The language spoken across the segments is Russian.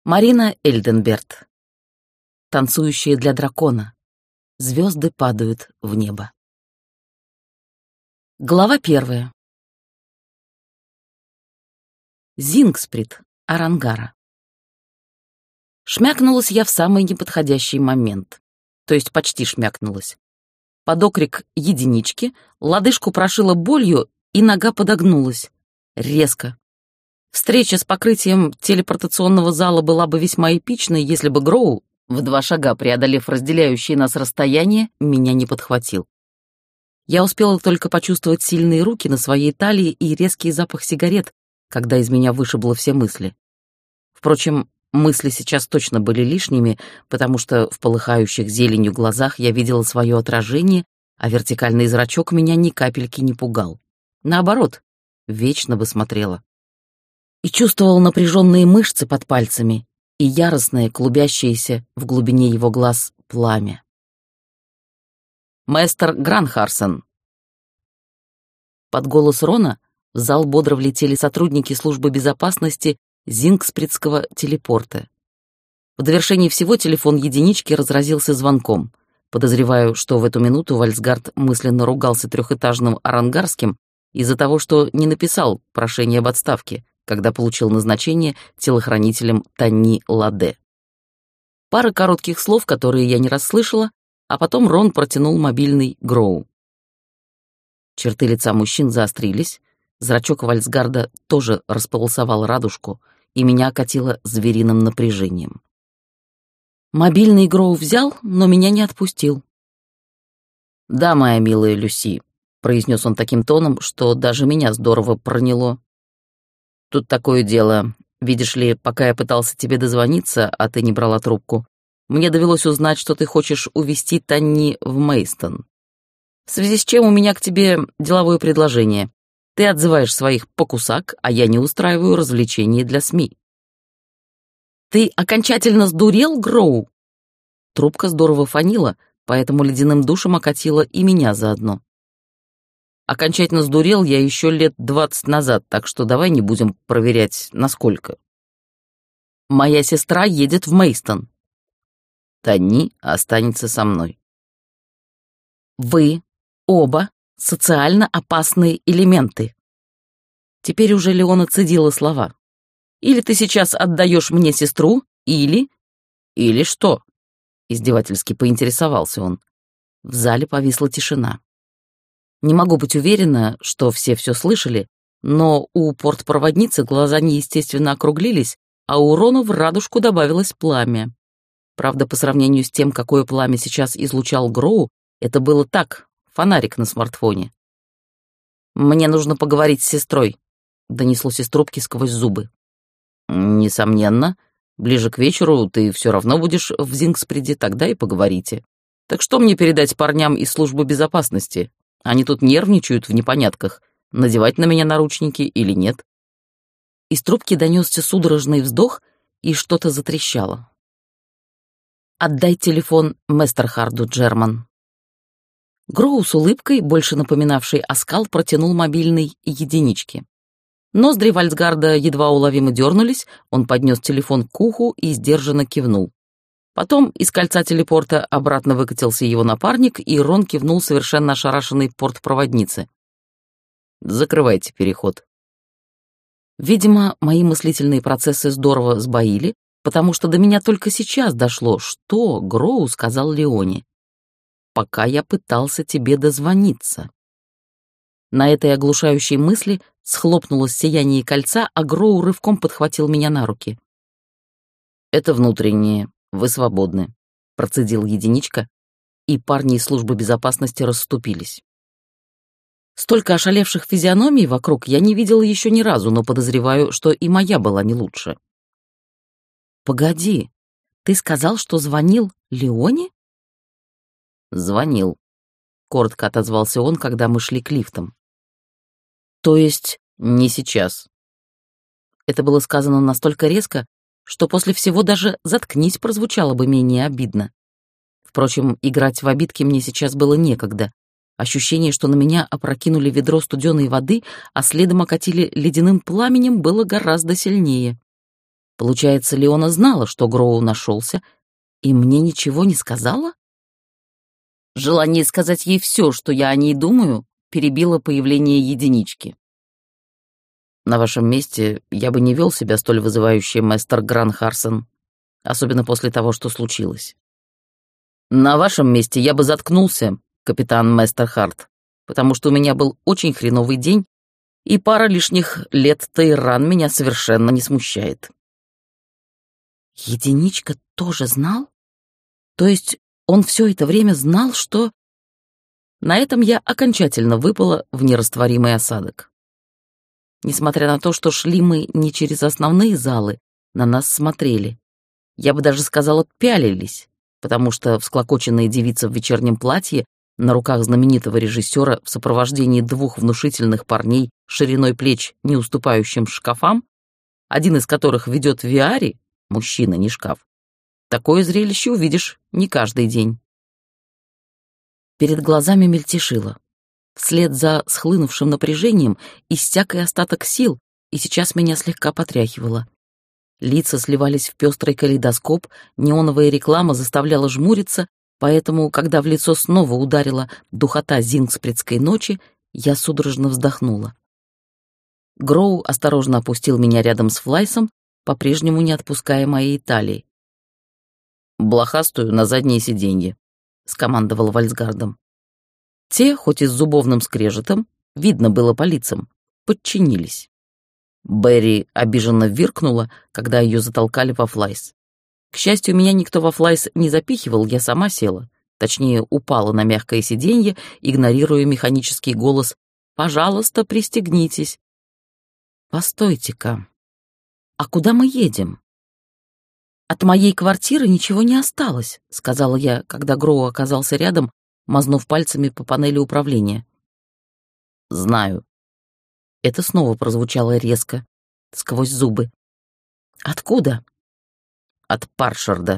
Марина Эльденберт. Танцующие для дракона. Звезды падают в небо. Глава 1. Зингсприд, Арангара. Шмякнулась я в самый неподходящий момент. То есть почти шмякнулась. Под окрик единички лодыжку прошила болью, и нога подогнулась. Резко. Встреча с покрытием телепортационного зала была бы весьма эпичной, если бы Гроу, в 2 шага преодолев разделяющее нас расстояние, меня не подхватил. Я успела только почувствовать сильные руки на своей талии и резкий запах сигарет, когда из меня вышибло все мысли. Впрочем, мысли сейчас точно были лишними, потому что в полыхающих зеленью глазах я видела свое отражение, а вертикальный зрачок меня ни капельки не пугал. Наоборот, вечно бы смотрела. И чувствовал напряженные мышцы под пальцами и яростное, клубящееся в глубине его глаз пламя. «Мэстер Гранхарсон!» Под голос Рона в зал бодро влетели сотрудники службы безопасности Зингспридского телепорта. В довершении всего телефон единички разразился звонком. Подозреваю, что в эту минуту Вальсгард мысленно ругался трехэтажным арангарским из-за того, что не написал прошение об отставке, когда получил назначение телохранителем Танни Ладе. Пара коротких слов, которые я не расслышала, а потом Рон протянул мобильный Гроу. Черты лица мужчин заострились, зрачок Вальсгарда тоже располосовал радужку, и меня окатило звериным напряжением. Мобильный Гроу взял, но меня не отпустил. «Да, моя милая Люси», — произнес он таким тоном, что даже меня здорово проняло. «Тут такое дело. Видишь ли, пока я пытался тебе дозвониться, а ты не брала трубку, мне довелось узнать, что ты хочешь увезти Танни в Мейстон. В связи с чем у меня к тебе деловое предложение. Ты отзываешь своих покусак, а я не устраиваю развлечений для СМИ». «Ты окончательно сдурел, Гроу?» Трубка здорово фонила, поэтому ледяным душем окатила и меня заодно. «Окончательно сдурел я еще лет 20 назад, так что давай не будем проверять, насколько». «Моя сестра едет в Мейстон». «Танни останется со мной». «Вы оба социально опасные элементы». Теперь уже Леона цедила слова. «Или ты сейчас отдаешь мне сестру, или...» «Или что?» — издевательски поинтересовался он. В зале повисла тишина. Не могу быть уверена, что все слышали, но у портпроводницы глаза неестественно округлились, а у Рона в радужку добавилось пламя. Правда, по сравнению с тем, какое пламя сейчас излучал Гроу, это было так, фонарик на смартфоне. «Мне нужно поговорить с сестрой», — донеслось из трубки сквозь зубы. «Несомненно. Ближе к вечеру ты все равно будешь в Зингсприде, тогда и поговорите. Так что мне передать парням из службы безопасности? Они тут нервничают в непонятках, надевать на меня наручники или нет». Из трубки донесся судорожный вздох, и что-то затрещало. «Отдай телефон Местерхарду, Джерман». Гроу с улыбкой, больше напоминавшей оскал, протянул мобильный единички. Ноздри Вальсгарда едва уловимо дернулись, он поднес телефон к уху и сдержанно кивнул. Потом из кольца телепорта обратно выкатился его напарник, и Рон кивнул совершенно ошарашенной портпроводнице. «Закрывайте переход». Видимо, мои мыслительные процессы здорово сбоили, потому что до меня только сейчас дошло, что Гроу сказал Леоне. «Пока я пытался тебе дозвониться». На этой оглушающей мысли схлопнулось сияние кольца, а Гроу рывком подхватил меня на руки. «Это внутреннее. Вы свободны», — процедил единичка, и парни из службы безопасности расступились. Столько ошалевших физиономий вокруг я не видела еще ни разу, но подозреваю, что и моя была не лучше. «Погоди, ты сказал, что звонил Леоне?» «Звонил», — коротко отозвался он, когда мы шли к лифтам. «То есть не сейчас?» Это было сказано настолько резко, что после всего даже «заткнись» прозвучало бы менее обидно. Впрочем, играть в обидки мне сейчас было некогда. Ощущение, что на меня опрокинули ведро студеной воды, а следом окатили ледяным пламенем, было гораздо сильнее. Получается, Леона знала, что Гроу нашелся, и мне ничего не сказала? Желание сказать ей все, что я о ней думаю, перебило появление единички. На вашем месте я бы не вел себя столь вызывающе, мастер Гран Харсон, особенно после того, что случилось. На вашем месте я бы заткнулся, капитан Мастер Харт, потому что у меня был очень хреновый день, и пара лишних лет Тейран меня совершенно не смущает. Единичка тоже знал? То есть он все это время знал, что... На этом я окончательно выпала в нерастворимый осадок. Несмотря на то, что шли мы не через основные залы, на нас смотрели. Я бы даже сказала, пялились, потому что всклокоченная девица в вечернем платье на руках знаменитого режиссера в сопровождении двух внушительных парней шириной плеч, не уступающим шкафам, один из которых ведет виари, мужчина, не шкаф. Такое зрелище увидишь не каждый день. Перед глазами мельтешило. Вслед за схлынувшим напряжением иссяк и остаток сил, и сейчас меня слегка потряхивало. Лица сливались в пестрый калейдоскоп, неоновая реклама заставляла жмуриться, поэтому, когда в лицо снова ударила духота зингспредской ночи, я судорожно вздохнула. Гроу осторожно опустил меня рядом с Флайсом, по-прежнему не отпуская моей талии. «Блохастую на заднее сиденье», — скомандовал Вальсгардом. Те, хоть и с зубовным скрежетом, видно было по лицам, подчинились. Берри обиженно виркнула, когда ее затолкали во Флайс. К счастью, меня никто во Флайс не запихивал, я сама села. Точнее, упала на мягкое сиденье, игнорируя механический голос «Пожалуйста, пристегнитесь». «Постойте-ка, а куда мы едем?» «От моей квартиры ничего не осталось», — сказала я, когда Гроу оказался рядом, мазнув пальцами по панели управления. «Знаю». Это снова прозвучало резко, сквозь зубы. «Откуда?» «От Паршарда».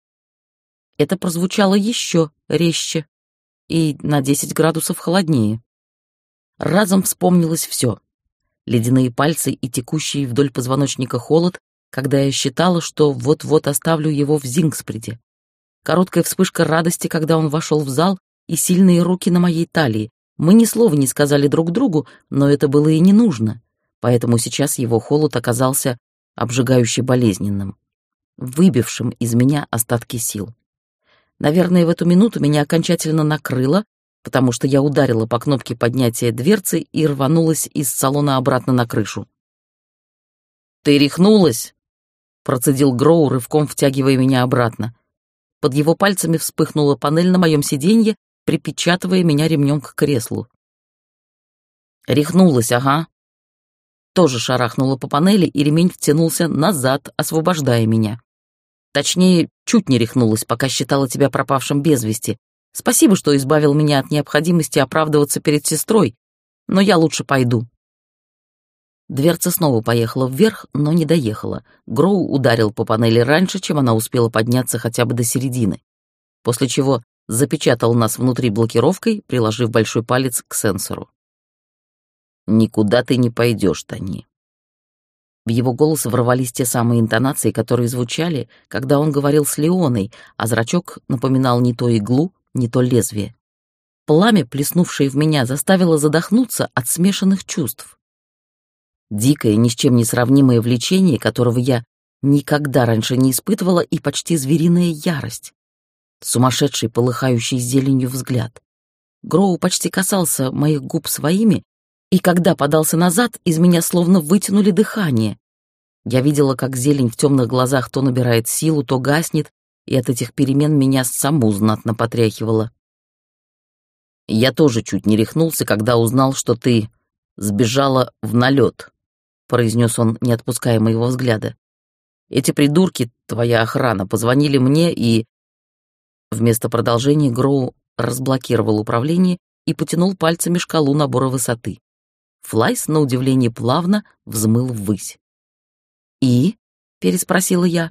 Это прозвучало еще резче и на 10 градусов холоднее. Разом вспомнилось все. Ледяные пальцы и текущий вдоль позвоночника холод, когда я считала, что вот-вот оставлю его в Зингспреде. Короткая вспышка радости, когда он вошел в зал, и сильные руки на моей талии. Мы ни слова не сказали друг другу, но это было и не нужно, поэтому сейчас его холод оказался обжигающе болезненным, выбившим из меня остатки сил. Наверное, в эту минуту меня окончательно накрыло, потому что я ударила по кнопке поднятия дверцы и рванулась из салона обратно на крышу. «Ты рехнулась?» — процедил Гроу, рывком втягивая меня обратно. Под его пальцами вспыхнула панель на моем сиденье, припечатывая меня ремнем к креслу. «Рехнулась, ага». Тоже шарахнула по панели, и ремень втянулся назад, освобождая меня. Точнее, чуть не рехнулась, пока считала тебя пропавшим без вести. Спасибо, что избавил меня от необходимости оправдываться перед сестрой, но я лучше пойду. Дверца снова поехала вверх, но не доехала. Гроу ударил по панели раньше, чем она успела подняться хотя бы до середины, после чего запечатал нас внутри блокировкой, приложив большой палец к сенсору. «Никуда ты не пойдешь, Тони». В его голос ворвались те самые интонации, которые звучали, когда он говорил с Леоной, а зрачок напоминал не то иглу, не то лезвие. Пламя, плеснувшее в меня, заставило задохнуться от смешанных чувств. Дикое, ни с чем не сравнимое влечение, которого я никогда раньше не испытывала, и почти звериная ярость. Сумасшедший, полыхающий зеленью взгляд. Гроу почти касался моих губ своими, и когда подался назад, из меня словно вытянули дыхание. Я видела, как зелень в темных глазах то набирает силу, то гаснет, и от этих перемен меня саму знатно потряхивало. «Я тоже чуть не рехнулся, когда узнал, что ты сбежала в налет», — произнес он, не отпуская моего взгляда. «Эти придурки, твоя охрана, позвонили мне и...» Вместо продолжения Гроу разблокировал управление и потянул пальцами шкалу набора высоты. Флайс, на удивление плавно, взмыл ввысь. «И?» — переспросила я.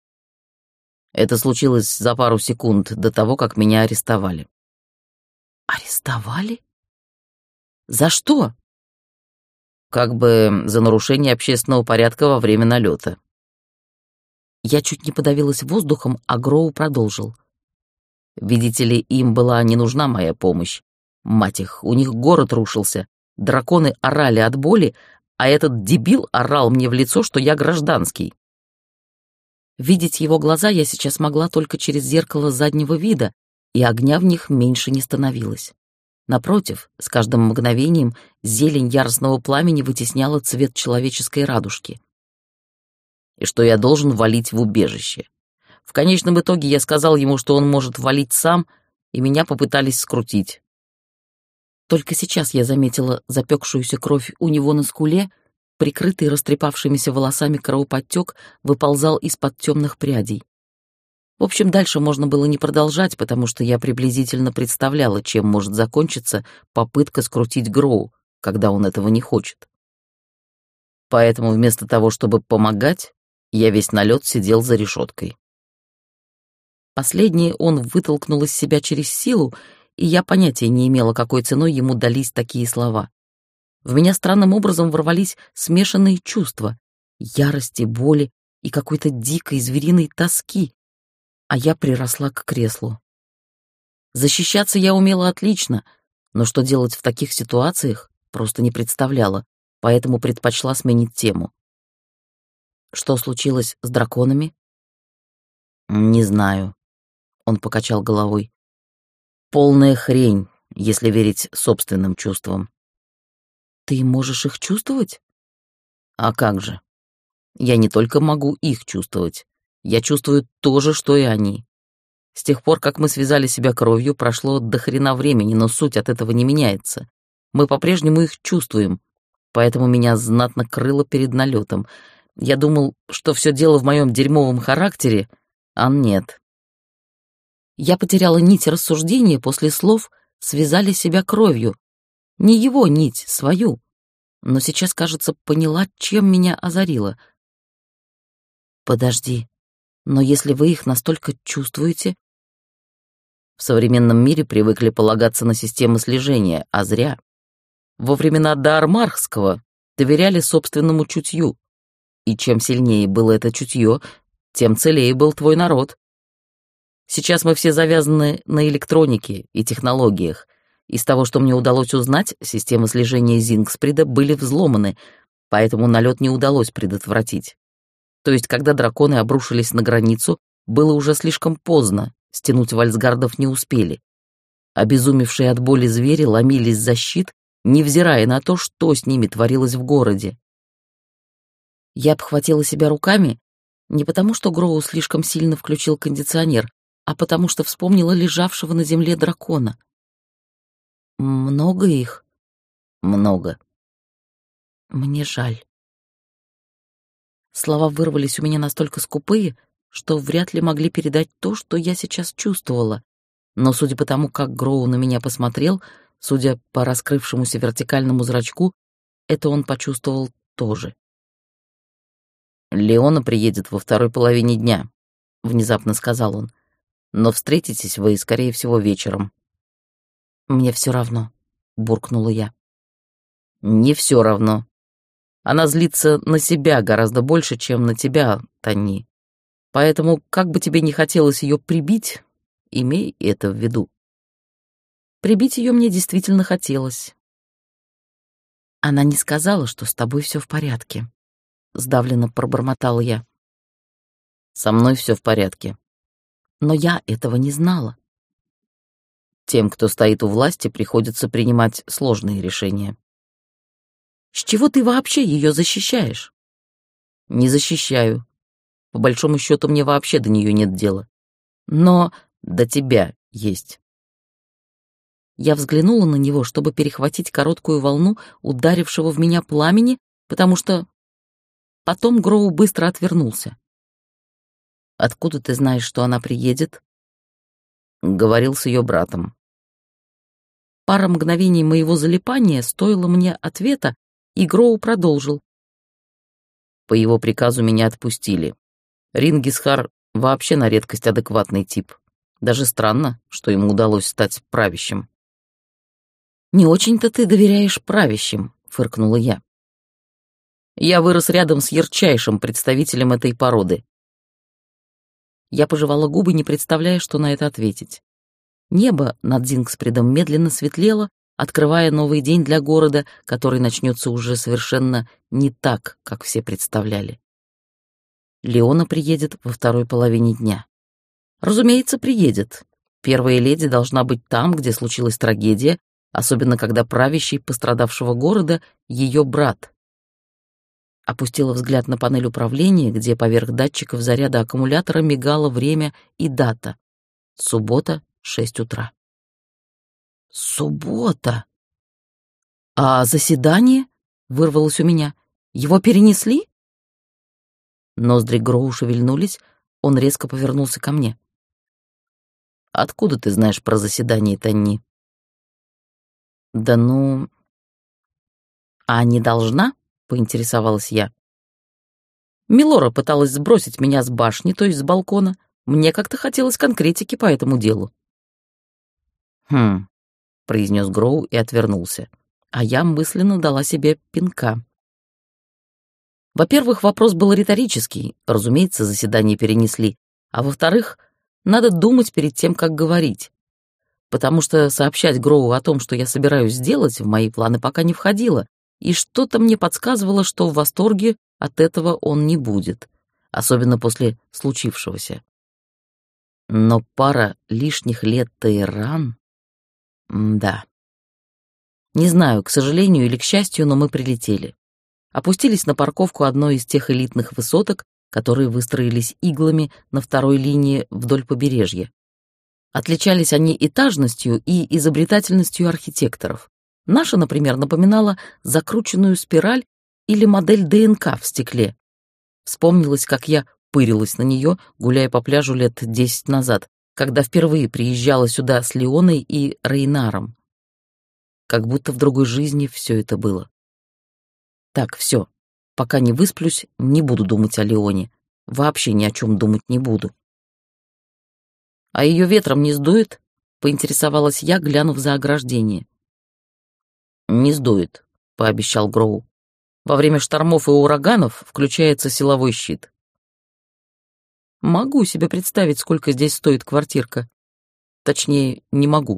Это случилось за пару секунд до того, как меня арестовали. «Арестовали? За что?» «Как бы за нарушение общественного порядка во время налета». Я чуть не подавилась воздухом, а Гроу продолжил. Видите ли, им была не нужна моя помощь. Мать их, у них город рушился. Драконы орали от боли, а этот дебил орал мне в лицо, что я гражданский. Видеть его глаза я сейчас могла только через зеркало заднего вида, и огня в них меньше не становилось. Напротив, с каждым мгновением зелень яростного пламени вытесняла цвет человеческой радужки. И что я должен валить в убежище. В конечном итоге я сказал ему, что он может валить сам, и меня попытались скрутить. Только сейчас я заметила запекшуюся кровь у него на скуле, прикрытый растрепавшимися волосами кровоподтек выползал из-под темных прядей. В общем, дальше можно было не продолжать, потому что я приблизительно представляла, чем может закончиться попытка скрутить Гроу, когда он этого не хочет. Поэтому вместо того, чтобы помогать, я весь налет сидел за решеткой. Последнее он вытолкнул из себя через силу, и я понятия не имела, какой ценой ему дались такие слова. В меня странным образом ворвались смешанные чувства — ярости, боли и какой-то дикой звериной тоски, а я приросла к креслу. Защищаться я умела отлично, но что делать в таких ситуациях, просто не представляла, поэтому предпочла сменить тему. Что случилось с драконами? Не знаю. Он покачал головой. Полная хрень, если верить собственным чувствам. Ты можешь их чувствовать? А как же? Я не только могу их чувствовать, я чувствую то же, что и они. С тех пор, как мы связали себя кровью, прошло до хрена времени, но суть от этого не меняется. Мы по-прежнему их чувствуем, поэтому меня знатно крыло перед налетом. Я думал, что все дело в моем дерьмовом характере, а нет. Я потеряла нить рассуждения после слов «связали себя кровью». Не его нить, свою. Но сейчас, кажется, поняла, чем меня озарило. Подожди, но если вы их настолько чувствуете... В современном мире привыкли полагаться на системы слежения, а зря. Во времена Даармархского доверяли собственному чутью. И чем сильнее было это чутье, тем целее был твой народ. Сейчас мы все завязаны на электронике и технологиях. Из того, что мне удалось узнать, системы слежения Зингсприда были взломаны, поэтому налет не удалось предотвратить. То есть, когда драконы обрушились на границу, было уже слишком поздно, стянуть вальсгардов не успели. Обезумевшие от боли звери ломились за щит, невзирая на то, что с ними творилось в городе. Я обхватила себя руками не потому, что Гроу слишком сильно включил кондиционер, а потому что вспомнила лежавшего на земле дракона. Много их? Много. Мне жаль. Слова вырвались у меня настолько скупые, что вряд ли могли передать то, что я сейчас чувствовала. Но судя по тому, как Гроу на меня посмотрел, судя по раскрывшемуся вертикальному зрачку, это он почувствовал тоже. «Леона приедет во второй половине дня», — внезапно сказал он. «Но встретитесь вы, скорее всего, вечером». «Мне все равно», — буркнула я. «Не все равно. Она злится на себя гораздо больше, чем на тебя, Тони. Поэтому, как бы тебе ни хотелось ее прибить, имей это в виду». Прибить ее мне действительно хотелось. «Она не сказала, что с тобой все в порядке», — сдавленно пробормотала я. «Со мной все в порядке». Но я этого не знала. Тем, кто стоит у власти, приходится принимать сложные решения. С чего ты вообще ее защищаешь? Не защищаю. По большому счету, мне вообще до нее нет дела. Но до тебя есть. Я взглянула на него, чтобы перехватить короткую волну ударившего в меня пламени, потому что... Потом Гроу быстро отвернулся. «Откуда ты знаешь, что она приедет?» Говорил с ее братом. Пара мгновений моего залипания стоило мне ответа, и Гроу продолжил. По его приказу меня отпустили. Рингисхар вообще на редкость адекватный тип. Даже странно, что ему удалось стать правящим. «Не очень-то ты доверяешь правящим», — фыркнула я. «Я вырос рядом с ярчайшим представителем этой породы. Я пожевала губы, не представляя, что на это ответить. Небо над Зингспредом медленно светлело, открывая новый день для города, который начнется уже совершенно не так, как все представляли. Леона приедет во второй половине дня. Разумеется, приедет. Первая леди должна быть там, где случилась трагедия, особенно когда правящий пострадавшего города — ее брат. Опустила взгляд на панель управления, где поверх датчиков заряда аккумулятора мигало время и дата. Суббота, 6 утра. Суббота! А заседание? Вырвалось у меня. Его перенесли? Ноздри Гроу шевельнулись, он резко повернулся ко мне. «Откуда ты знаешь про заседание, Танни?» «Да ну...» «А не должна?» — поинтересовалась я. Милора пыталась сбросить меня с башни, то есть с балкона. Мне как-то хотелось конкретики по этому делу. «Хм...» — произнес Гроу и отвернулся, а я мысленно дала себе пинка. Во-первых, вопрос был риторический, разумеется, заседание перенесли, а во-вторых, надо думать перед тем, как говорить, потому что сообщать Гроу о том, что я собираюсь сделать, в мои планы пока не входило, и что-то мне подсказывало, что в восторге от этого он не будет, особенно после случившегося. Но пара лишних лет Тейран... Да. Не знаю, к сожалению или к счастью, но мы прилетели. Опустились на парковку одной из тех элитных высоток, которые выстроились иглами на второй линии вдоль побережья. Отличались они этажностью и изобретательностью архитекторов. Наша, например, напоминала закрученную спираль или модель ДНК в стекле. Вспомнилось, как я пырилась на нее, гуляя по пляжу лет 10 назад, когда впервые приезжала сюда с Леоной и Рейнаром. Как будто в другой жизни все это было. Так, все. Пока не высплюсь, не буду думать о Леоне. Вообще ни о чем думать не буду. «А ее ветром не сдует?» — поинтересовалась я, глянув за ограждение. «Не сдует», — пообещал Гроу. «Во время штормов и ураганов включается силовой щит». Могу себе представить, сколько здесь стоит квартирка. Точнее, не могу.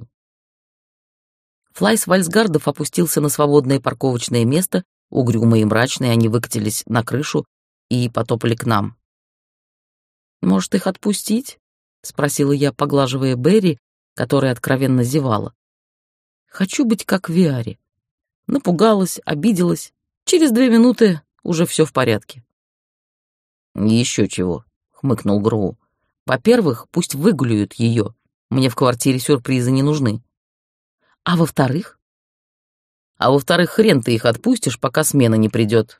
Флайс Вальсгардов опустился на свободное парковочное место. Угрюмые и мрачные они выкатились на крышу и потопали к нам. «Может, их отпустить?» — спросила я, поглаживая Берри, которая откровенно зевала. «Хочу быть как в Виаре». Напугалась, обиделась. Через 2 минуты уже все в порядке. «Еще чего», — хмыкнул Гроу. «Во-первых, пусть выгуляют ее. Мне в квартире сюрпризы не нужны. А во-вторых?» «А во-вторых, хрен ты их отпустишь, пока смена не придет».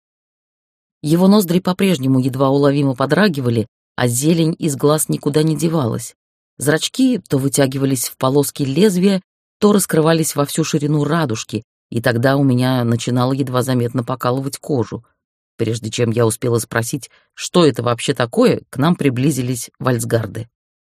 Его ноздри по-прежнему едва уловимо подрагивали, а зелень из глаз никуда не девалась. Зрачки то вытягивались в полоски лезвия, то раскрывались во всю ширину радужки, и тогда у меня начинало едва заметно покалывать кожу. Прежде чем я успела спросить, что это вообще такое, к нам приблизились вальсгарды.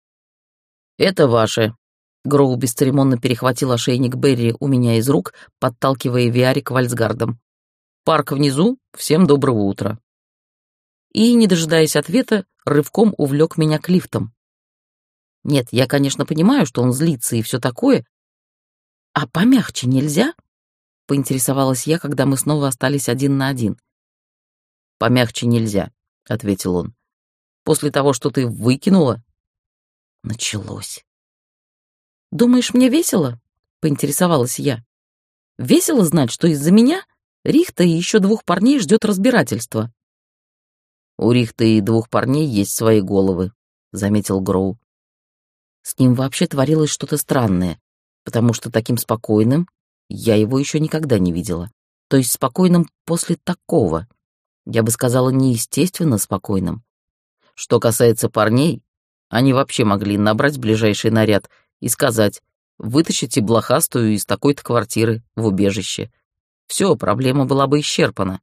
«Это ваше». Гроу бесцеремонно перехватил ошейник Берри у меня из рук, подталкивая Виари к вальсгардам. «Парк внизу, всем доброго утра». И, не дожидаясь ответа, рывком увлек меня к лифтам. Нет, я, конечно, понимаю, что он злится и все такое. А помягче нельзя? Поинтересовалась я, когда мы снова остались 1 на 1. «Помягче нельзя», — ответил он. «После того, что ты выкинула...» Началось. «Думаешь, мне весело?» — поинтересовалась я. «Весело знать, что из-за меня Рихта и еще 2 парней ждет разбирательство». «У Рихта и 2 парней есть свои головы», — заметил Гроу. С ним вообще творилось что-то странное, потому что таким спокойным я его еще никогда не видела. То есть спокойным после такого. Я бы сказала, неестественно спокойным. Что касается парней, они вообще могли набрать ближайший наряд и сказать: «Вытащите блохастую из такой-то квартиры в убежище». Все, проблема была бы исчерпана.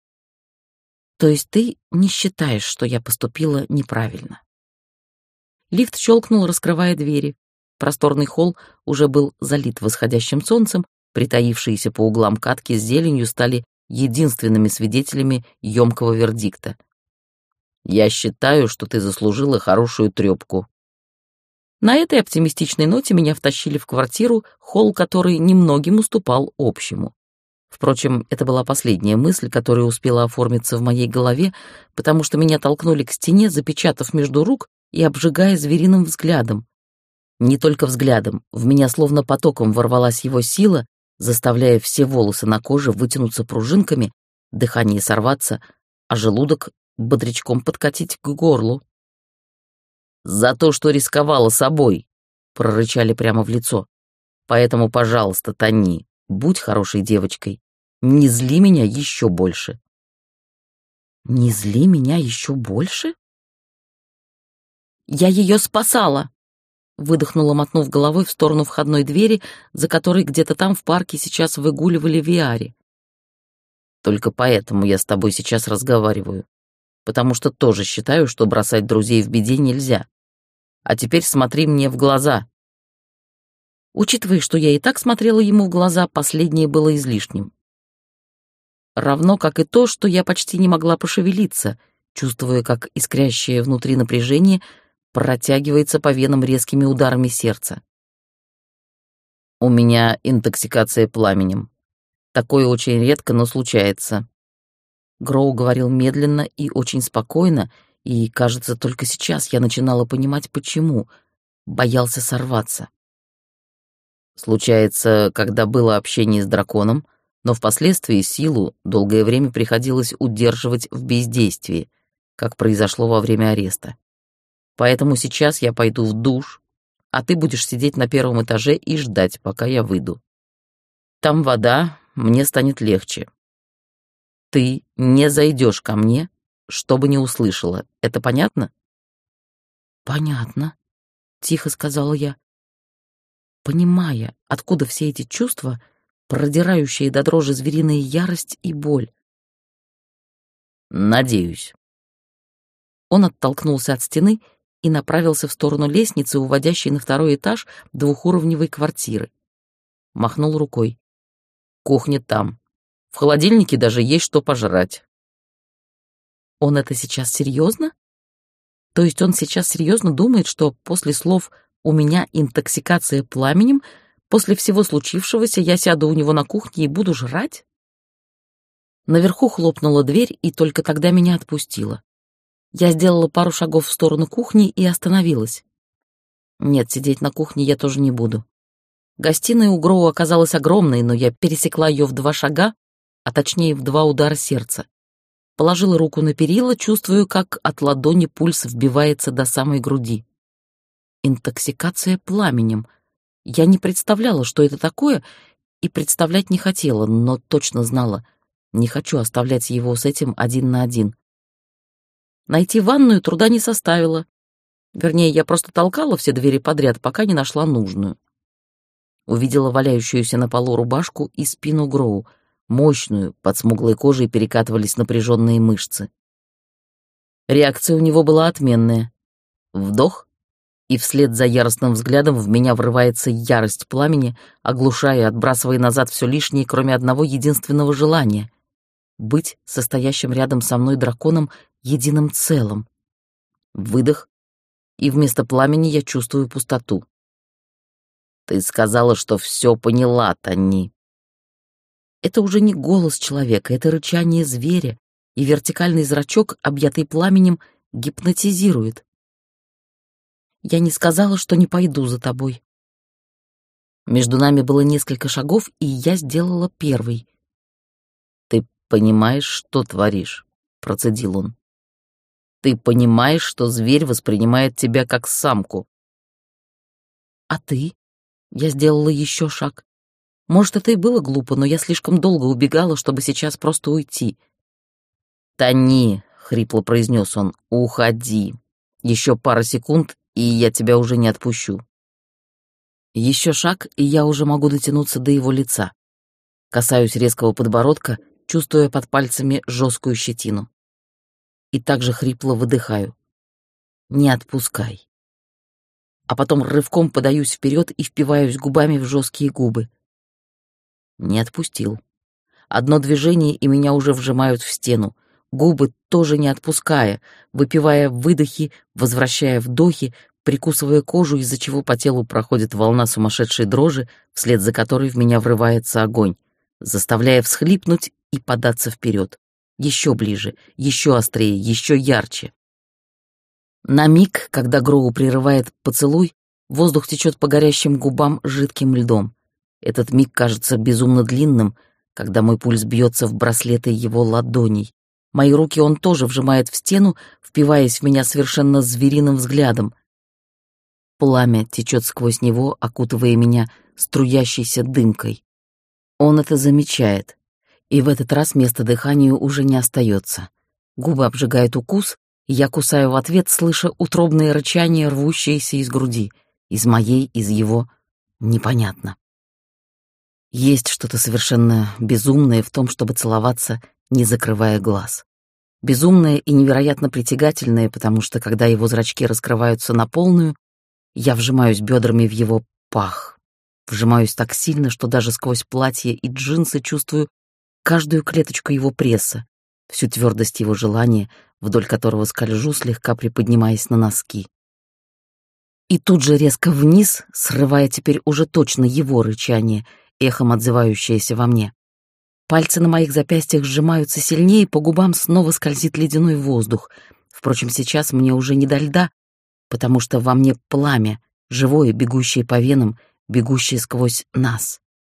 То есть ты не считаешь, что я поступила неправильно? Лифт щелкнул, раскрывая двери. Просторный холл уже был залит восходящим солнцем, притаившиеся по углам катки с зеленью стали единственными свидетелями ёмкого вердикта. Я считаю, что ты заслужила хорошую трёпку». На этой оптимистичной ноте меня втащили в квартиру, холл которой немногим уступал общему. Впрочем, это была последняя мысль, которая успела оформиться в моей голове, потому что меня толкнули к стене, запечатав между рук и обжигая звериным взглядом. Не только взглядом, в меня словно потоком ворвалась его сила, заставляя все волосы на коже вытянуться пружинками, дыхание сорваться, а желудок бодрячком подкатить к горлу. «За то, что рисковала собой», — прорычали прямо в лицо. «Поэтому, пожалуйста, Тони, будь хорошей девочкой. Не зли меня еще больше». «Не зли меня еще больше?» «Я ее спасала!» — выдохнула, мотнув головой в сторону входной двери, за которой где-то там в парке сейчас выгуливали Виари. «Только поэтому я с тобой сейчас разговариваю, потому что тоже считаю, что бросать друзей в беде нельзя. А теперь смотри мне в глаза». Учитывая, что я и так смотрела ему в глаза, последнее было излишним. Равно как и то, что я почти не могла пошевелиться, чувствуя, как искрящее внутри напряжение протягивается по венам резкими ударами сердца. «У меня интоксикация пламенем. Такое очень редко, но случается». Гроу говорил медленно и очень спокойно, и, кажется, только сейчас я начинала понимать, почему. Боялся сорваться. Случается, когда было общение с драконом, но впоследствии силу долгое время приходилось удерживать в бездействии, как произошло во время ареста. Поэтому сейчас я пойду в душ, а ты будешь сидеть на первом этаже и ждать, пока я выйду. Там вода, мне станет легче. Ты не зайдешь ко мне, чтобы не услышала. Это понятно? Понятно, тихо сказала я, понимая, откуда все эти чувства, продирающие до дрожи звериная ярость и боль. Надеюсь. Он оттолкнулся от стены и направился в сторону лестницы, уводящей на второй этаж двухуровневой квартиры. Махнул рукой. Кухня там. В холодильнике даже есть что пожрать. Он это сейчас серьезно? То есть он сейчас серьезно думает, что после слов «у меня интоксикация пламенем», после всего случившегося я сяду у него на кухне и буду жрать? Наверху хлопнула дверь, и только тогда меня отпустило. Я сделала пару шагов в сторону кухни и остановилась. Нет, сидеть на кухне я тоже не буду. Гостиная у Гроу оказалась огромной, но я пересекла ее в 2 шага, а точнее в 2 удара сердца. Положила руку на перила, чувствую, как от ладони пульс вбивается до самой груди. Интоксикация пламенем. Я не представляла, что это такое, и представлять не хотела, но точно знала. Не хочу оставлять его с этим один на один. Найти ванную труда не составило. Вернее, я просто толкала все двери подряд, пока не нашла нужную. Увидела валяющуюся на полу рубашку и спину Гроу. Мощную, под смуглой кожей перекатывались напряженные мышцы. Реакция у него была отменная. Вдох, и вслед за яростным взглядом в меня врывается ярость пламени, оглушая и отбрасывая назад все лишнее, кроме одного единственного желания — быть состоящим рядом со мной драконом единым целым. Выдох, и вместо пламени я чувствую пустоту. «Ты сказала, что все поняла, Тони». Это уже не голос человека, это рычание зверя, и вертикальный зрачок, объятый пламенем, гипнотизирует. Я не сказала, что не пойду за тобой. Между нами было несколько шагов, и я сделала первый. «Ты понимаешь, что творишь?» — процедил он. «Ты понимаешь, что зверь воспринимает тебя как самку?» «А ты?» Я сделала еще шаг. Может, это и было глупо, но я слишком долго убегала, чтобы сейчас просто уйти. «Тони», — хрипло произнес он, — «уходи. Еще пара секунд, и я тебя уже не отпущу». Еще шаг, и я уже могу дотянуться до его лица. Касаюсь резкого подбородка, чувствуя под пальцами жесткую щетину. И также хрипло выдыхаю. «Не отпускай». А потом рывком подаюсь вперед и впиваюсь губами в жесткие губы. Не отпустил. Одно движение, и меня уже вжимают в стену. губы тоже не отпуская, выпивая выдохи, возвращая вдохи, прикусывая кожу, из-за чего по телу проходит волна сумасшедшей дрожи, вслед за которой в меня врывается огонь, заставляя всхлипнуть и податься вперед. Еще ближе, еще острее, еще ярче. На миг, когда Гроу прерывает поцелуй, воздух течет по горящим губам жидким льдом. Этот миг кажется безумно длинным, когда мой пульс бьется в браслеты его ладоней. Мои руки он тоже вжимает в стену, впиваясь в меня совершенно звериным взглядом. Пламя течет сквозь него, окутывая меня струящейся дымкой. Он это замечает, и в этот раз места дыханию уже не остается. Губы обжигает укус, и я кусаю в ответ, слыша утробные рычания, рвущиеся из груди. Из моей, из его. Непонятно. Есть что-то совершенно безумное в том, чтобы целоваться, не закрывая глаз. Безумное и невероятно притягательное, потому что, когда его зрачки раскрываются на полную, я вжимаюсь бедрами в его пах. Вжимаюсь так сильно, что даже сквозь платье и джинсы чувствую каждую клеточку его пресса, всю твердость его желания, вдоль которого скольжу, слегка приподнимаясь на носки. И тут же резко вниз, срывая теперь уже точно его рычание, эхом отзывающееся во мне. Пальцы на моих запястьях сжимаются сильнее, по губам снова скользит ледяной воздух. Впрочем, сейчас мне уже не до льда, потому что во мне пламя, живое, бегущее по венам, бегущее сквозь нас.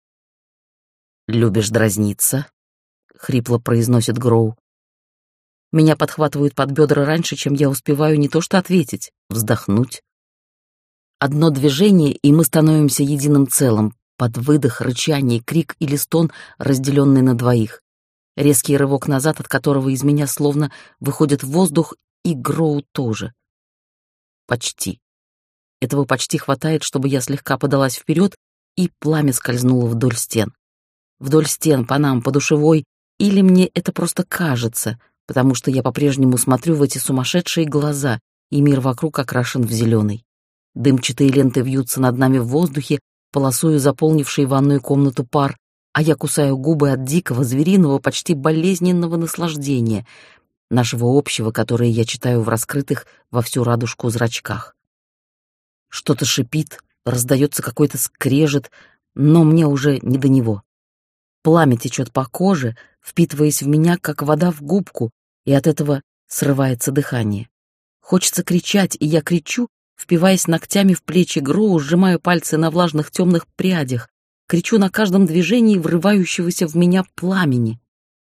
«Любишь дразниться?» — хрипло произносит Гроу. Меня подхватывают под бедра раньше, чем я успеваю не то что ответить, вздохнуть. Одно движение, и мы становимся единым целым, под выдох, рычание, крик или стон, разделенный на двоих. Резкий рывок назад, от которого из меня словно выходит воздух, и Гроу тоже. Почти. Этого почти хватает, чтобы я слегка подалась вперед, и пламя скользнуло вдоль стен. Вдоль стен, по нам, по душевой, или мне это просто кажется, потому что я по-прежнему смотрю в эти сумасшедшие глаза, и мир вокруг окрашен в зеленый. Дымчатые ленты вьются над нами в воздухе, полосую заполнивший ванную комнату пар, а я кусаю губы от дикого, звериного, почти болезненного наслаждения, нашего общего, которое я читаю в раскрытых во всю радужку зрачках. Что-то шипит, раздается какой-то скрежет, но мне уже не до него. Пламя течет по коже, впитываясь в меня, как вода в губку, и от этого срывается дыхание. Хочется кричать, и я кричу, впиваясь ногтями в плечи Гроу, сжимаю пальцы на влажных темных прядях, кричу на каждом движении врывающегося в меня пламени.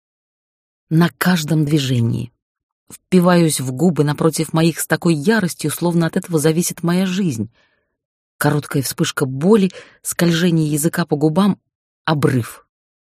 На каждом движении. Впиваюсь в губы напротив моих с такой яростью, словно от этого зависит моя жизнь. Короткая вспышка боли, скольжение языка по губам, обрыв.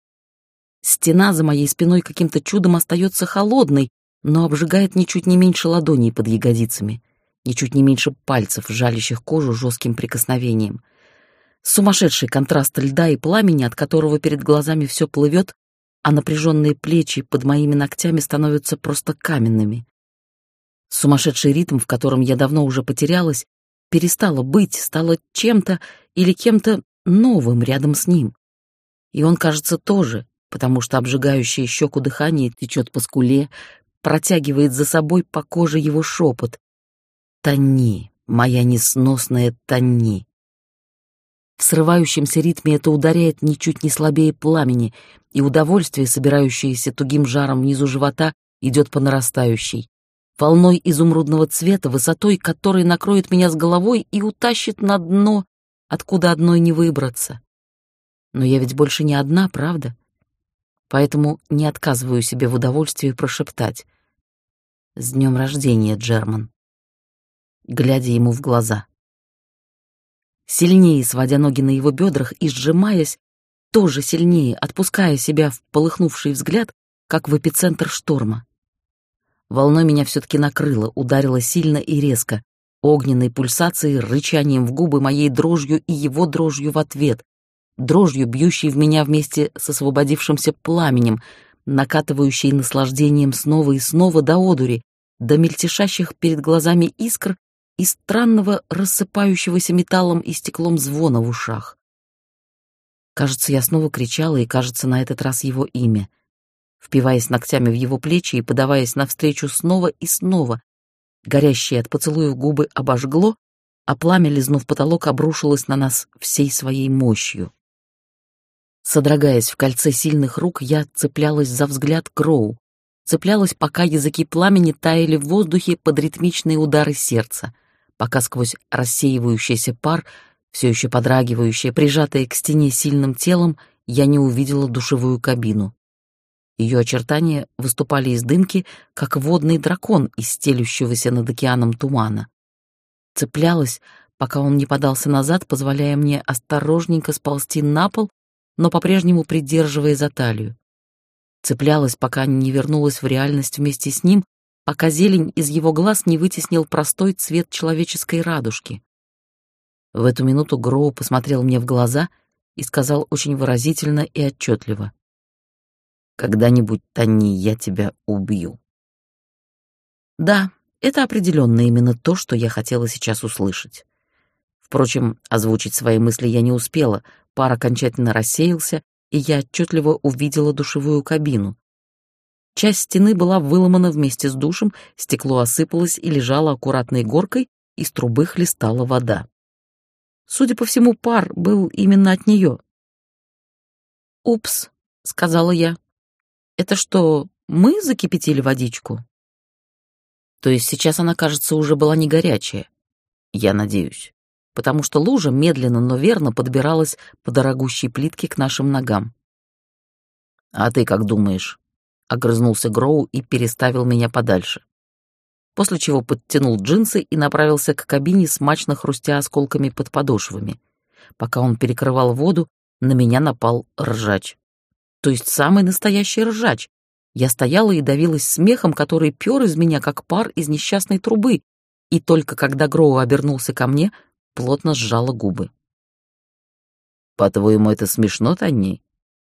Стена за моей спиной каким-то чудом остается холодной, но обжигает ничуть не меньше ладоней под ягодицами, ничуть не меньше пальцев, жалящих кожу жестким прикосновением. Сумасшедший контраст льда и пламени, от которого перед глазами все плывет, а напряженные плечи под моими ногтями становятся просто каменными. Сумасшедший ритм, в котором я давно уже потерялась, перестало быть, стало чем-то или кем-то новым рядом с ним. И он, кажется, тоже, потому что обжигающее щеку дыхание течет по скуле, протягивает за собой по коже его шепот. «Тони, моя несносная Тони». В срывающемся ритме это ударяет ничуть не слабее пламени, и удовольствие, собирающееся тугим жаром внизу живота, идет по нарастающей. Волной изумрудного цвета, высотой которой накроет меня с головой и утащит на дно, откуда одной не выбраться. Но я ведь больше не одна, правда? Поэтому не отказываю себе в удовольствии прошептать: «С днем рождения, Джерман», глядя ему в глаза. Сильнее сводя ноги на его бедрах и сжимаясь, тоже сильнее, отпуская себя в полыхнувший взгляд, как в эпицентр шторма. Волной меня все-таки накрыло, ударило сильно и резко, огненной пульсацией, рычанием в губы, моей дрожью и его дрожью в ответ, дрожью, бьющей в меня вместе с освободившимся пламенем, накатывающей наслаждением снова и снова до одури, до мельтешащих перед глазами искр и странного рассыпающегося металлом и стеклом звона в ушах. Кажется, я снова кричала, и, кажется, на этот раз его имя. впиваясь ногтями в его плечи и подаваясь навстречу снова и снова. Горящие от поцелуев губы обожгло, а пламя, лизнув потолок, обрушилось на нас всей своей мощью. Содрогаясь в кольце сильных рук, я цеплялась за взгляд Гроу, цеплялась, пока языки пламени таяли в воздухе под ритмичные удары сердца, пока сквозь рассеивающийся пар, все еще подрагивающее, прижатое к стене сильным телом, я не увидела душевую кабину. Ее очертания выступали из дымки, как водный дракон из стелющегося над океаном тумана. Цеплялась, пока он не подался назад, позволяя мне осторожненько сползти на пол, но по-прежнему придерживая за талию. Цеплялась, пока не вернулась в реальность вместе с ним, пока зелень из его глаз не вытеснил простой цвет человеческой радужки. В эту минуту Гроу посмотрел мне в глаза и сказал очень выразительно и отчетливо: «Когда-нибудь, Танни, я тебя убью». Да, это определенно именно то, что я хотела сейчас услышать. Впрочем, озвучить свои мысли я не успела, пар окончательно рассеялся, и я отчетливо увидела душевую кабину. Часть стены была выломана вместе с душем, стекло осыпалось и лежало аккуратной горкой, из трубы хлестала вода. Судя по всему, пар был именно от нее. «Упс», — сказала я. «Это что, мы закипятили водичку?» То есть сейчас она, кажется, уже была не горячая. Я надеюсь. Потому что лужа медленно, но верно подбиралась по дорогущей плитке к нашим ногам. «А ты как думаешь?» — огрызнулся Гроу и переставил меня подальше. После чего подтянул джинсы и направился к кабине, смачно хрустя осколками под подошвами. Пока он перекрывал воду, на меня напал ржач. То есть самый настоящий ржач. Я стояла и давилась смехом, который пёр из меня, как пар из несчастной трубы, и только когда Гроу обернулся ко мне, плотно сжала губы. «По-твоему, это смешно, Танни?»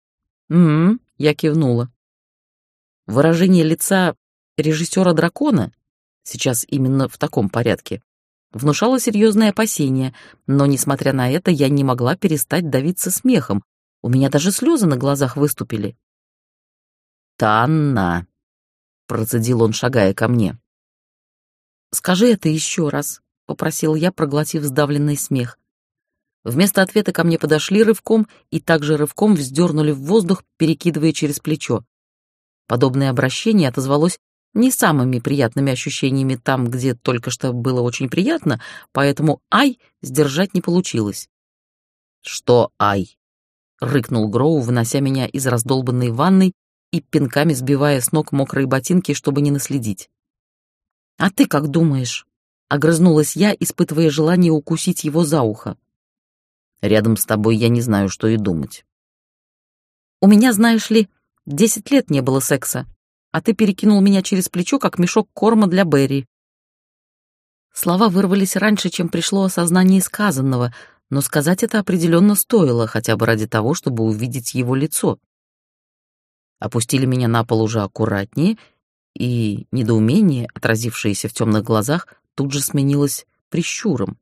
Я кивнула. Выражение лица режиссера «Дракона», сейчас именно в таком порядке, внушало серьезные опасения, но, несмотря на это, я не могла перестать давиться смехом. У меня даже слезы на глазах выступили. «Танна», — процедил он, шагая ко мне. «Скажи это еще раз», — попросил я, проглотив сдавленный смех. Вместо ответа ко мне подошли рывком и также рывком вздернули в воздух, перекидывая через плечо. Подобное обращение отозвалось не самыми приятными ощущениями там, где только что было очень приятно, поэтому «ай» сдержать не получилось. «Что «ай»?» — рыкнул Гроу, вынося меня из раздолбанной ванной и пинками сбивая с ног мокрые ботинки, чтобы не наследить. «А ты как думаешь?» — огрызнулась я, испытывая желание укусить его за ухо. «Рядом с тобой я не знаю, что и думать». «У меня, знаешь ли, 10 лет не было секса, а ты перекинул меня через плечо, как мешок корма для Берри». Слова вырвались раньше, чем пришло осознание сказанного, но сказать это определенно стоило, хотя бы ради того, чтобы увидеть его лицо. Опустили меня на пол уже аккуратнее, и недоумение, отразившееся в темных глазах, тут же сменилось прищуром.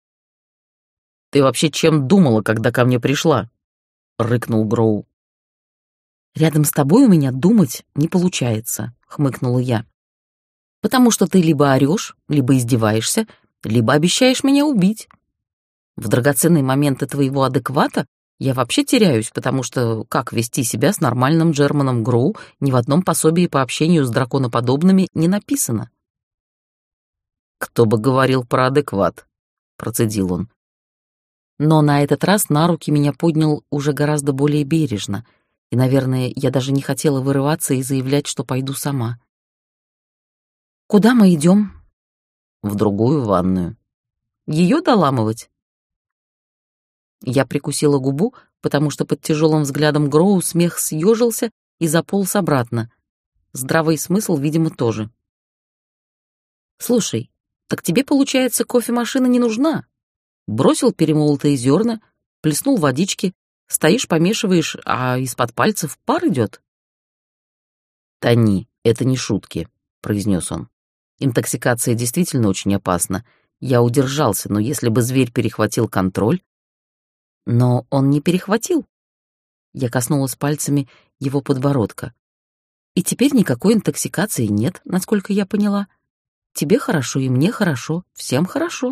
«Ты вообще чем думала, когда ко мне пришла?» — рыкнул Гроу. «Рядом с тобой у меня думать не получается», — хмыкнула я. «Потому что ты либо орешь, либо издеваешься, либо обещаешь меня убить. В драгоценные моменты твоего адеквата я вообще теряюсь, потому что как вести себя с нормальным Джерманом Гроу ни в одном пособии по общению с драконоподобными не написано». «Кто бы говорил про адекват?» — процедил он. Но на этот раз на руки меня поднял уже гораздо более бережно, и, наверное, я даже не хотела вырываться и заявлять, что пойду сама. «Куда мы идем?» «В другую ванную». «Ее доламывать?» Я прикусила губу, потому что под тяжелым взглядом Гроу смех съежился и заполз обратно. Здравый смысл, видимо, тоже. «Слушай, так тебе, получается, кофемашина не нужна? Бросил перемолотые зерна, плеснул водички, стоишь, помешиваешь, а из-под пальцев пар идет?» «Танни, это не шутки», — произнес он. «Интоксикация действительно очень опасна. Я удержался, но если бы зверь перехватил контроль...» Но он не перехватил. Я коснулась пальцами его подбородка. И теперь никакой интоксикации нет, насколько я поняла. Тебе хорошо, и мне хорошо, всем хорошо.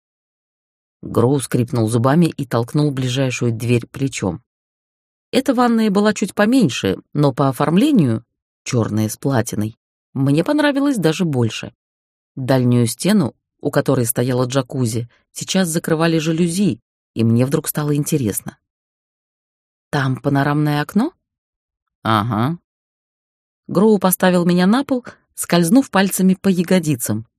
Гроу скрипнул зубами и толкнул ближайшую дверь плечом. Эта ванная была чуть поменьше, но по оформлению, черная с платиной, мне понравилось даже больше. Дальнюю стену, у которой стояла джакузи, сейчас закрывали жалюзи, и мне вдруг стало интересно. «Там панорамное окно?» «Ага». Гроу поставил меня на пол, скользнув пальцами по ягодицам.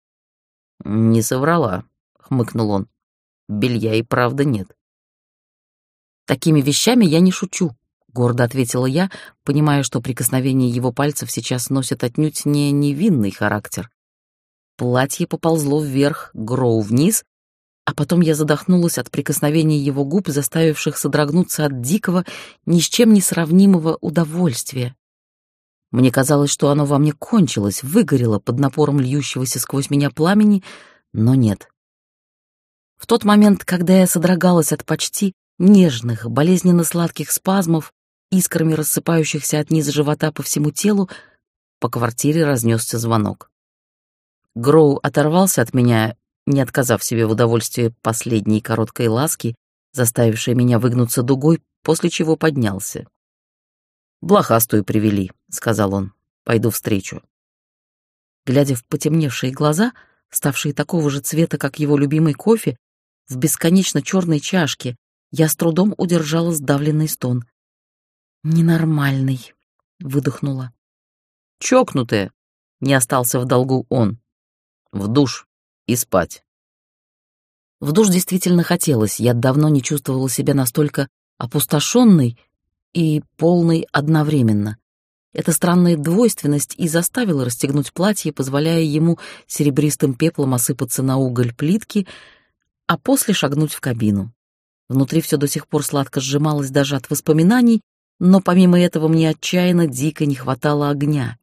«Не соврала», — хмыкнул он. «Белья и правда нет». «Такими вещами я не шучу», — гордо ответила я, понимая, что прикосновение его пальцев сейчас носит отнюдь не невинный характер. Платье поползло вверх, Гроу вниз, а потом я задохнулась от прикосновения его губ, заставивших содрогнуться от дикого, ни с чем не сравнимого удовольствия. Мне казалось, что оно во мне кончилось, выгорело под напором льющегося сквозь меня пламени, но нет. В тот момент, когда я содрогалась от почти нежных, болезненно-сладких спазмов, искрами рассыпающихся от низа живота по всему телу, по квартире разнесся звонок. Гроу оторвался от меня, не отказав себе в удовольствии последней короткой ласки, заставившей меня выгнуться дугой, после чего поднялся. «Блохастую привели», — сказал он. «Пойду встречу». Глядя в потемневшие глаза, ставшие такого же цвета, как его любимый кофе, в бесконечно черной чашке, я с трудом удержала сдавленный стон. «Ненормальный», — выдохнула. «Чокнутая», — не остался в долгу он. «В душ и спать». В душ действительно хотелось, я давно не чувствовала себя настолько опустошенной и полной одновременно. Эта странная двойственность и заставила расстегнуть платье, позволяя ему серебристым пеплом осыпаться на уголь плитки, а после шагнуть в кабину. Внутри все до сих пор сладко сжималось даже от воспоминаний, но помимо этого мне отчаянно дико не хватало огня.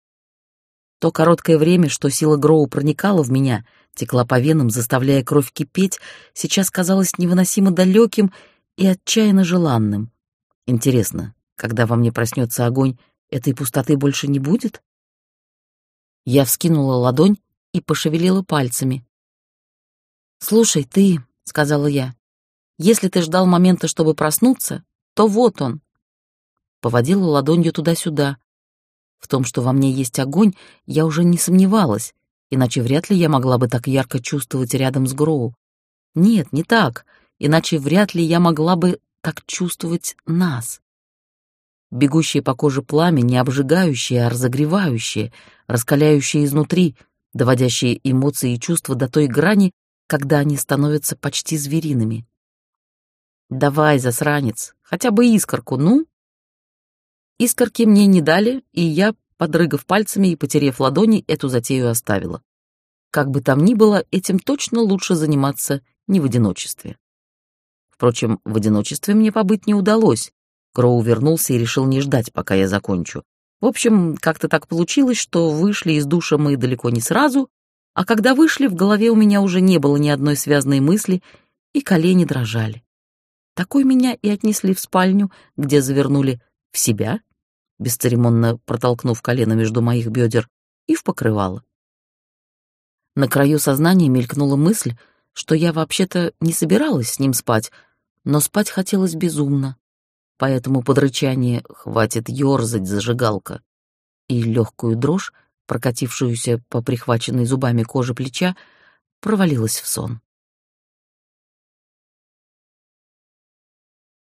То короткое время, что сила Гроу проникала в меня, текла по венам, заставляя кровь кипеть, сейчас казалось невыносимо далеким и отчаянно желанным. Интересно, когда во мне проснется огонь, этой пустоты больше не будет? Я вскинула ладонь и пошевелила пальцами. «Слушай, ты», — сказала я, — «если ты ждал момента, чтобы проснуться, то вот он». Поводила ладонью туда-сюда. В том, что во мне есть огонь, я уже не сомневалась, иначе вряд ли я могла бы так ярко чувствовать рядом с Гроу. Нет, не так, иначе вряд ли я могла бы так чувствовать нас. Бегущее по коже пламя, не обжигающее, а разогревающее, раскаляющее изнутри, доводящее эмоции и чувства до той грани, когда они становятся почти звериными. «Давай, засранец, хотя бы искорку, ну?» Искорки мне не дали, и я, подрыгав пальцами и потерев ладони, эту затею оставила. Как бы там ни было, этим точно лучше заниматься не в одиночестве. Впрочем, в одиночестве мне побыть не удалось. Гроу вернулся и решил не ждать, пока я закончу. В общем, как-то так получилось, что вышли из душа мы далеко не сразу, а когда вышли, в голове у меня уже не было ни одной связной мысли, и колени дрожали. Такой меня и отнесли в спальню, где завернули в себя, бесцеремонно протолкнув колено между моих бедер, и в покрывало. На краю сознания мелькнула мысль, что я вообще-то не собиралась с ним спать, но спать хотелось безумно. Поэтому под рычание «хватит ёрзать, зажигалка» и легкую дрожь, прокатившуюся по прихваченной зубами коже плеча, провалилась в сон.